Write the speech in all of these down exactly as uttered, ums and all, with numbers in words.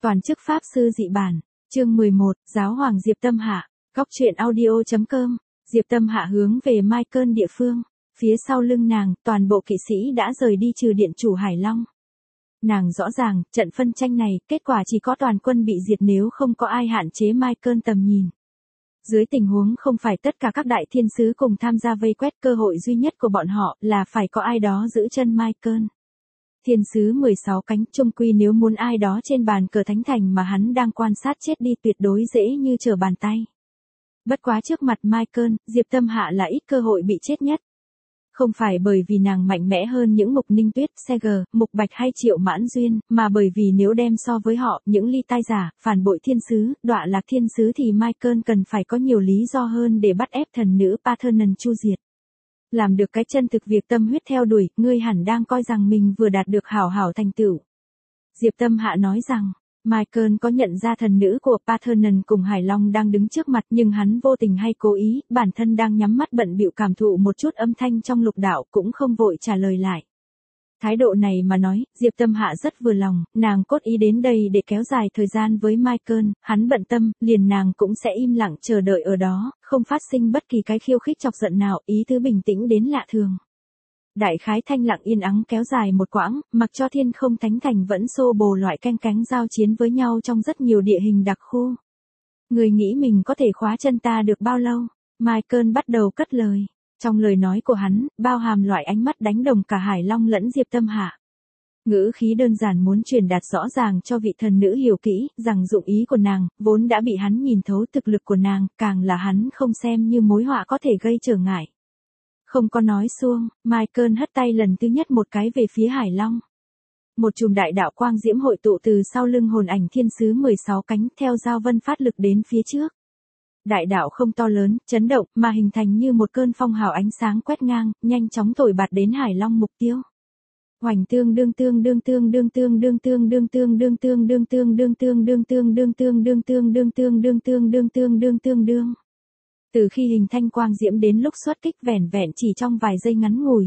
Toàn chức pháp sư dị bản, chương mười một, Giáo hoàng Diệp Tâm Hạ, Góc truyện audio chấm com. Diệp Tâm Hạ hướng về Michael địa phương, phía sau lưng nàng, toàn bộ kỵ sĩ đã rời đi trừ điện chủ Hải Long. Nàng rõ ràng, trận phân tranh này, kết quả chỉ có toàn quân bị diệt nếu không có ai hạn chế Michael tầm nhìn. Dưới tình huống không phải tất cả các đại thiên sứ cùng tham gia vây quét, cơ hội duy nhất của bọn họ là phải có ai đó giữ chân Michael. Thiên sứ mười sáu cánh, chung quy nếu muốn ai đó trên bàn cờ thánh thành mà hắn đang quan sát chết đi tuyệt đối dễ như trở bàn tay. Bất quá trước mặt Michael, Diệp Tâm Hạ là ít cơ hội bị chết nhất. Không phải bởi vì nàng mạnh mẽ hơn những Mục Ninh Tuyết, Seger, Mục Bạch hay Triệu Mãn Duyên, mà bởi vì nếu đem so với họ, những ly tai giả, phản bội thiên sứ, đọa lạc thiên sứ thì Michael cần phải có nhiều lý do hơn để bắt ép thần nữ Parthenon chu diệt. Làm được cái chân thực việc tâm huyết theo đuổi, ngươi hẳn đang coi rằng mình vừa đạt được hảo hảo thành tựu. Diệp Tâm Hạ nói rằng, Michael có nhận ra thần nữ của Parthenon cùng Hải Long đang đứng trước mặt, nhưng hắn vô tình hay cố ý, bản thân đang nhắm mắt bận bịu cảm thụ một chút âm thanh trong lục đạo, cũng không vội trả lời lại. Thái độ này mà nói, Diệp Tâm Hạ rất vừa lòng, nàng cốt ý đến đây để kéo dài thời gian với Michael, hắn bận tâm, liền nàng cũng sẽ im lặng chờ đợi ở đó, không phát sinh bất kỳ cái khiêu khích chọc giận nào, ý tứ bình tĩnh đến lạ thường. Đại khái thanh lặng yên ắng kéo dài một quãng, mặc cho thiên không thánh thành vẫn xô bồ loại canh cánh giao chiến với nhau trong rất nhiều địa hình đặc khu. Người nghĩ mình có thể khóa chân ta được bao lâu? Michael bắt đầu cất lời. Trong lời nói của hắn, bao hàm loại ánh mắt đánh đồng cả Hải Long lẫn Diệp Tâm Hạ. Ngữ khí đơn giản muốn truyền đạt rõ ràng cho vị thần nữ hiểu kỹ, rằng dụng ý của nàng, vốn đã bị hắn nhìn thấu thực lực của nàng, càng là hắn không xem như mối họa có thể gây trở ngại. Không có nói xuông, Michael hất tay lần thứ nhất một cái về phía Hải Long. Một chùm đại đạo quang diễm hội tụ từ sau lưng hồn ảnh thiên sứ mười sáu cánh theo giao vân phát lực đến phía trước. Đại đạo không to lớn, chấn động, mà hình thành như một cơn phong hào ánh sáng quét ngang, nhanh chóng thổi bạt đến Hải Long mục tiêu. Hoành tương đương tương đương tương đương tương đương tương đương tương đương tương đương tương đương tương đương tương đương tương đương tương đương tương đương tương đương tương đương tương đương. Từ khi hình thanh quang diễm đến lúc xuất kích vẻn vẹn chỉ trong vài giây ngắn ngủi.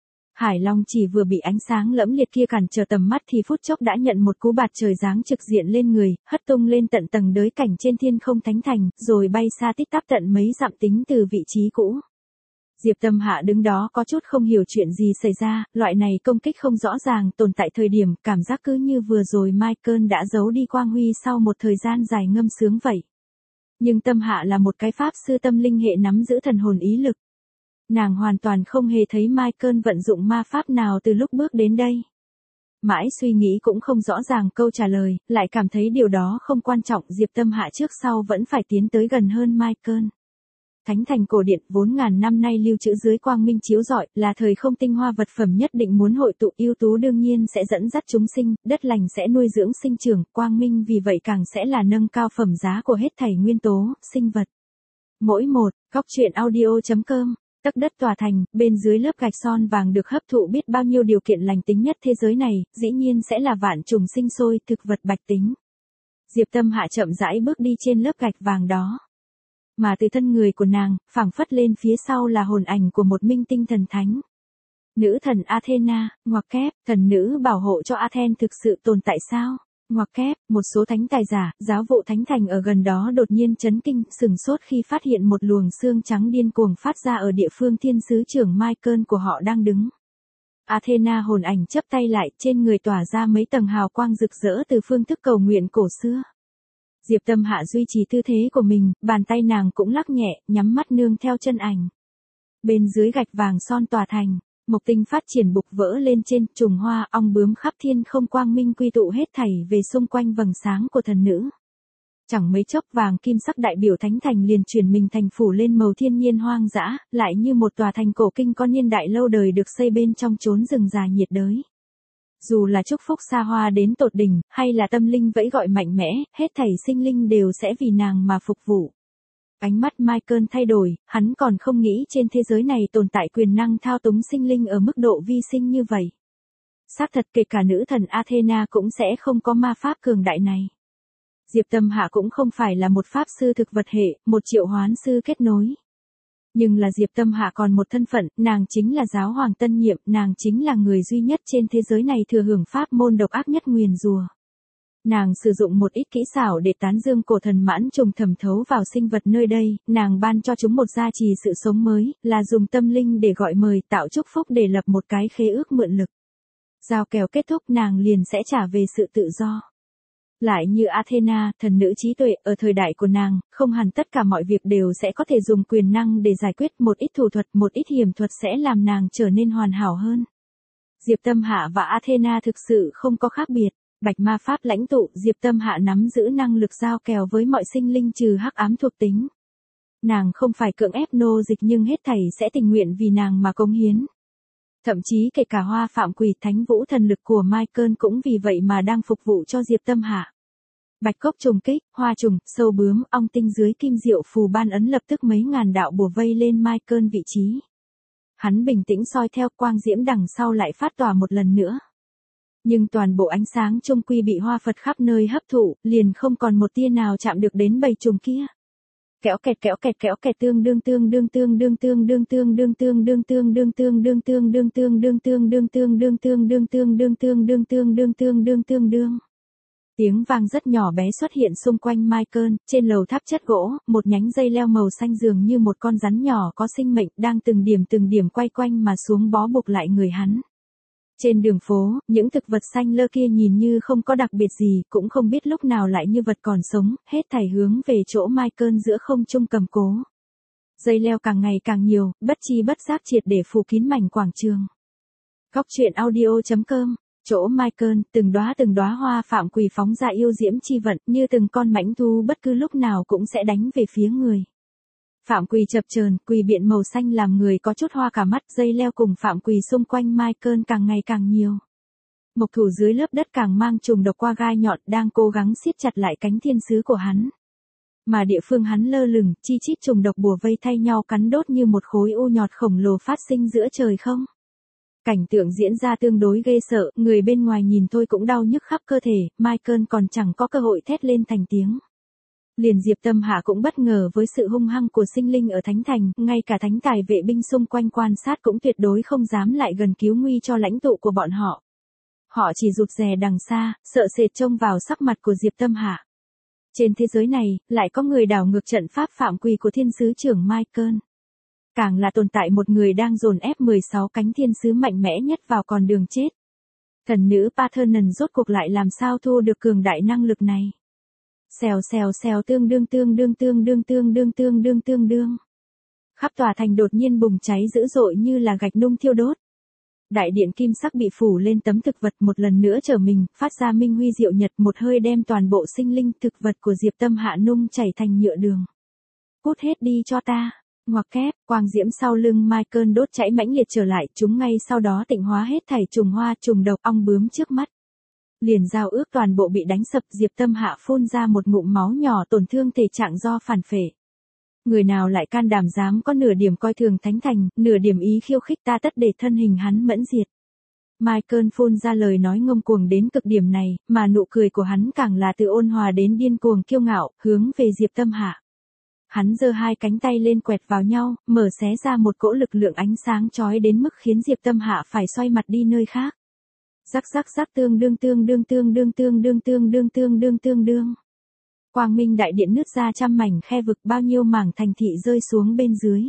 Hải Long chỉ vừa bị ánh sáng lẫm liệt kia cản trở tầm mắt thì phút chốc đã nhận một cú bạt trời giáng trực diện lên người, hất tung lên tận tầng đới cảnh trên thiên không thánh thành, rồi bay xa tít tắp tận mấy dặm tính từ vị trí cũ. Diệp Tâm Hạ đứng đó có chút không hiểu chuyện gì xảy ra, loại này công kích không rõ ràng tồn tại thời điểm, cảm giác cứ như vừa rồi Michael đã giấu đi quang huy sau một thời gian dài ngâm sướng vậy. Nhưng Tâm Hạ là một cái pháp sư tâm linh hệ nắm giữ thần hồn ý lực. Nàng hoàn toàn không hề thấy Michael vận dụng ma pháp nào từ lúc bước đến đây. Mãi suy nghĩ cũng không rõ ràng câu trả lời, lại cảm thấy điều đó không quan trọng, Diệp Tâm Hạ trước sau vẫn phải tiến tới gần hơn Michael. Thánh thành cổ điện vốn ngàn năm nay lưu trữ dưới quang minh chiếu rọi, là thời không tinh hoa vật phẩm nhất định muốn hội tụ, ưu tú đương nhiên sẽ dẫn dắt chúng sinh, đất lành sẽ nuôi dưỡng sinh trưởng, quang minh vì vậy càng sẽ là nâng cao phẩm giá của hết thảy nguyên tố, sinh vật. Mỗi một, góc truyện audio chấm com. Tấc đất tòa thành, bên dưới lớp gạch son vàng được hấp thụ biết bao nhiêu điều kiện lành tính nhất thế giới này, dĩ nhiên sẽ là vạn trùng sinh sôi, thực vật bạch tính. Diệp Tâm Hạ chậm rãi bước đi trên lớp gạch vàng đó. Mà từ thân người của nàng, phảng phất lên phía sau là hồn ảnh của một minh tinh thần thánh. Nữ thần Athena, ngoặc kép, thần nữ bảo hộ cho Athens thực sự tồn tại sao? Ngoặc kép, một số thánh tài giả, giáo vụ thánh thành ở gần đó đột nhiên chấn kinh, sừng sốt khi phát hiện một luồng xương trắng điên cuồng phát ra ở địa phương thiên sứ trưởng Michael của họ đang đứng. Athena hồn ảnh chắp tay lại, trên người tỏa ra mấy tầng hào quang rực rỡ từ phương thức cầu nguyện cổ xưa. Diệp Tâm Hạ duy trì tư thế của mình, bàn tay nàng cũng lắc nhẹ, nhắm mắt nương theo chân ảnh. Bên dưới gạch vàng son tòa thành, mộc tinh phát triển bục vỡ lên trên, trùng hoa, ong bướm khắp thiên không quang minh quy tụ hết thảy về xung quanh vầng sáng của thần nữ. Chẳng mấy chốc vàng kim sắc đại biểu thánh thành liền chuyển mình thành phủ lên màu thiên nhiên hoang dã, lại như một tòa thành cổ kinh có niên đại lâu đời được xây bên trong chốn rừng già nhiệt đới. Dù là chúc phúc xa hoa đến tột đỉnh, hay là tâm linh vẫy gọi mạnh mẽ, hết thảy sinh linh đều sẽ vì nàng mà phục vụ. Ánh mắt Michael thay đổi, hắn còn không nghĩ trên thế giới này tồn tại quyền năng thao túng sinh linh ở mức độ vi sinh như vậy. Xác thật kể cả nữ thần Athena cũng sẽ không có ma pháp cường đại này. Diệp Tâm Hạ cũng không phải là một pháp sư thực vật hệ, một triệu hoán sư kết nối. Nhưng là Diệp Tâm Hạ còn một thân phận, nàng chính là giáo hoàng tân nhiệm, nàng chính là người duy nhất trên thế giới này thừa hưởng pháp môn độc ác nhất nguyền rùa. Nàng sử dụng một ít kỹ xảo để tán dương cổ thần mãn trùng thẩm thấu vào sinh vật nơi đây, nàng ban cho chúng một gia trì sự sống mới, là dùng tâm linh để gọi mời, tạo chúc phúc để lập một cái khế ước mượn lực. Giao kèo kết thúc nàng liền sẽ trả về sự tự do. Lại như Athena, thần nữ trí tuệ, ở thời đại của nàng, không hẳn tất cả mọi việc đều sẽ có thể dùng quyền năng để giải quyết, một ít thủ thuật, một ít hiểm thuật sẽ làm nàng trở nên hoàn hảo hơn. Diệp Tâm Hạ và Athena thực sự không có khác biệt. Bạch ma pháp lãnh tụ, Diệp Tâm Hạ nắm giữ năng lực giao kèo với mọi sinh linh trừ hắc ám thuộc tính. Nàng không phải cưỡng ép nô dịch nhưng hết thảy sẽ tình nguyện vì nàng mà cống hiến. Thậm chí kể cả Hoa Phạm Quỷ Thánh Vũ thần lực của Michael cũng vì vậy mà đang phục vụ cho Diệp Tâm Hạ. Bạch cốc trùng kích, hoa trùng, sâu bướm, ong tinh dưới kim diệu phù ban ấn lập tức mấy ngàn đạo bùa vây lên Michael vị trí. Hắn bình tĩnh soi theo, quang diễm đằng sau lại phát tỏa một lần nữa. Nhưng toàn bộ ánh sáng chung quy bị hoa Phật khắp nơi hấp thụ, liền không còn một tia nào chạm được đến bầy trùng kia. Kéo kẹt kéo kẹt kéo kẹt tương đương tương đương tương đương tương đương tương đương tương đương tương đương tương đương tương đương tương đương tương đương tương đương tương đương tương đương tương đương tương đương tương đương tương đương. Tiếng vang rất nhỏ bé xuất hiện xung quanh Michael, trên lầu tháp chất gỗ, một nhánh dây leo màu xanh dường như một con rắn nhỏ có sinh mệnh đang từng điểm từng điểm quay quanh mà xuống bó buộc lại người hắn. Trên đường phố, những thực vật xanh lơ kia nhìn như không có đặc biệt gì, cũng không biết lúc nào lại như vật còn sống, hết thảy hướng về chỗ Michael giữa không trung cầm cố. Dây leo càng ngày càng nhiều, bất chi bất giác triệt để phủ kín mảnh quảng trường. Góc truyện audio chấm com, chỗ Michael, từng đóa từng đóa hoa phạm quỳ phóng ra yêu diễm chi vận, như từng con mãnh thú bất cứ lúc nào cũng sẽ đánh về phía người. Phạm quỳ chập chờn, quỳ biện màu xanh làm người có chút hoa cả mắt, dây leo cùng phạm quỳ xung quanh Michael càng ngày càng nhiều. Mộc thủ dưới lớp đất càng mang trùng độc qua gai nhọn đang cố gắng siết chặt lại cánh thiên sứ của hắn. Mà địa phương hắn lơ lửng, chi chít trùng độc bùa vây thay nhau cắn đốt như một khối u nhọt khổng lồ phát sinh giữa trời không. Cảnh tượng diễn ra tương đối ghê sợ, người bên ngoài nhìn thôi cũng đau nhức khắp cơ thể, Michael còn chẳng có cơ hội thét lên thành tiếng. Liền Diệp Tâm Hạ cũng bất ngờ với sự hung hăng của sinh linh ở Thánh Thành, ngay cả thánh tài vệ binh xung quanh quan sát cũng tuyệt đối không dám lại gần cứu nguy cho lãnh tụ của bọn họ. Họ chỉ rụt rè đằng xa, sợ sệt trông vào sắc mặt của Diệp Tâm Hạ. Trên thế giới này, lại có người đảo ngược trận pháp phạm quỳ của thiên sứ trưởng Michael. Càng là tồn tại một người đang dồn ép mười sáu cánh thiên sứ mạnh mẽ nhất vào con đường chết. Thần nữ Parthenon rốt cuộc lại làm sao thu được cường đại năng lực này. Xèo xèo xèo tương đương tương đương tương đương tương đương tương đương tương đương. Khắp tòa thành đột nhiên bùng cháy dữ dội như là gạch nung thiêu đốt. Đại điện kim sắc bị phủ lên tấm thực vật một lần nữa trở mình, phát ra minh huy diệu nhật, một hơi đem toàn bộ sinh linh thực vật của Diệp Tâm Hạ nung chảy thành nhựa đường. Cút hết đi cho ta. Ngoặc kép, quang diễm sau lưng Michael đốt cháy mãnh liệt trở lại, chúng ngay sau đó tịnh hóa hết thảy trùng hoa, trùng độc, ong bướm trước mắt. Liền giao ước toàn bộ bị đánh sập, Diệp Tâm Hạ phun ra một ngụm máu nhỏ, tổn thương thể trạng do phản phệ. Người nào lại can đảm dám có nửa điểm coi thường Thánh Thành, nửa điểm ý khiêu khích ta tất để thân hình hắn mẫn diệt. Michael phun ra lời nói ngông cuồng đến cực điểm này, mà nụ cười của hắn càng là từ ôn hòa đến điên cuồng kiêu ngạo, hướng về Diệp Tâm Hạ. Hắn giơ hai cánh tay lên quẹt vào nhau, mở xé ra một cỗ lực lượng ánh sáng chói đến mức khiến Diệp Tâm Hạ phải xoay mặt đi nơi khác. Rắc rắc rắc tương đương tương đương tương đương tương đương tương đương tương đương tương đương. Quang minh đại điện nứt ra trăm mảnh khe vực, bao nhiêu mảng thành thị rơi xuống bên dưới.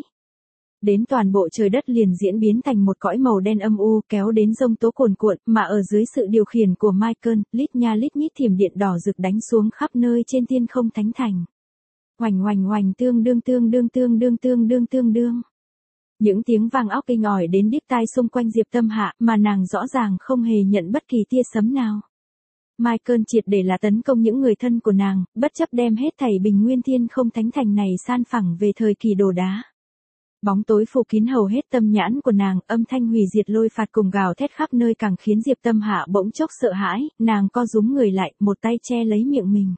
Đến toàn bộ trời đất liền diễn biến thành một cõi màu đen âm u, kéo đến giông tố cuồn cuộn, mà ở dưới sự điều khiển của Michael, lít nha lít nhít thiểm điện đỏ rực đánh xuống khắp nơi trên thiên không Thánh Thành. Oành oành oành tương đương tương đương tương đương tương đương tương đương. Những tiếng vang óc kinh ỏi đến điếc tai xung quanh Diệp Tâm Hạ, mà nàng rõ ràng không hề nhận bất kỳ tia sấm nào. Michael triệt để là tấn công những người thân của nàng, bất chấp đem hết thảy bình nguyên thiên không Thánh Thành này san phẳng về thời kỳ đồ đá. Bóng tối phủ kín hầu hết tâm nhãn của nàng, âm thanh hủy diệt lôi phạt cùng gào thét khắp nơi càng khiến Diệp Tâm Hạ bỗng chốc sợ hãi, nàng co rúm người lại, một tay che lấy miệng mình.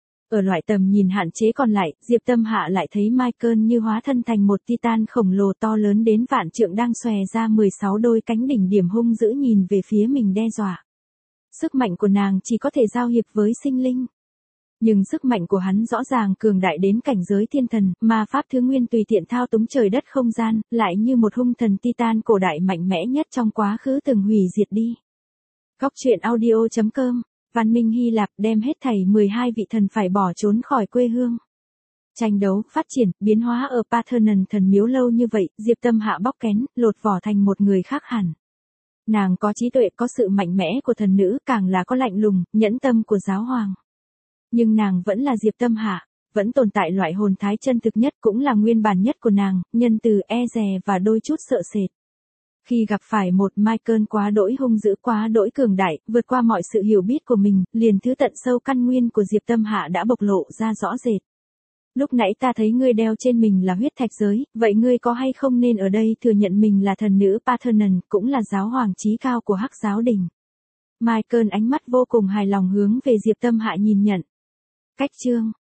Ở loại tầm nhìn hạn chế còn lại, Diệp Tâm Hạ lại thấy Michael như hóa thân thành một titan khổng lồ to lớn đến vạn trượng đang xòe ra mười sáu đôi cánh đỉnh điểm hung dữ nhìn về phía mình đe dọa. Sức mạnh của nàng chỉ có thể giao hiệp với sinh linh. Nhưng sức mạnh của hắn rõ ràng cường đại đến cảnh giới thiên thần, mà pháp thứ nguyên tùy tiện thao túng trời đất không gian, lại như một hung thần titan cổ đại mạnh mẽ nhất trong quá khứ từng hủy diệt đi. Góc truyện audio chấm com Văn minh Hy Lạp đem hết thảy mười hai vị thần phải bỏ trốn khỏi quê hương. Tranh đấu, phát triển, biến hóa ở Parthenon thần miếu lâu như vậy, Diệp Tâm Hạ bóc kén, lột vỏ thành một người khác hẳn. Nàng có trí tuệ, có sự mạnh mẽ của thần nữ, càng là có lạnh lùng, nhẫn tâm của giáo hoàng. Nhưng nàng vẫn là Diệp Tâm Hạ, vẫn tồn tại loại hồn thái chân thực nhất, cũng là nguyên bản nhất của nàng, nhân từ, e dè và đôi chút sợ sệt. Khi gặp phải một Michael quá đỗi hung dữ, quá đỗi cường đại, vượt qua mọi sự hiểu biết của mình, liền thứ tận sâu căn nguyên của Diệp Tâm Hạ đã bộc lộ ra rõ rệt. Lúc nãy ta thấy ngươi đeo trên mình là huyết thạch giới, vậy ngươi có hay không nên ở đây thừa nhận mình là thần nữ Parthenon, cũng là giáo hoàng chí cao của Hắc giáo đình. Michael ánh mắt vô cùng hài lòng hướng về Diệp Tâm Hạ nhìn nhận. Cách chương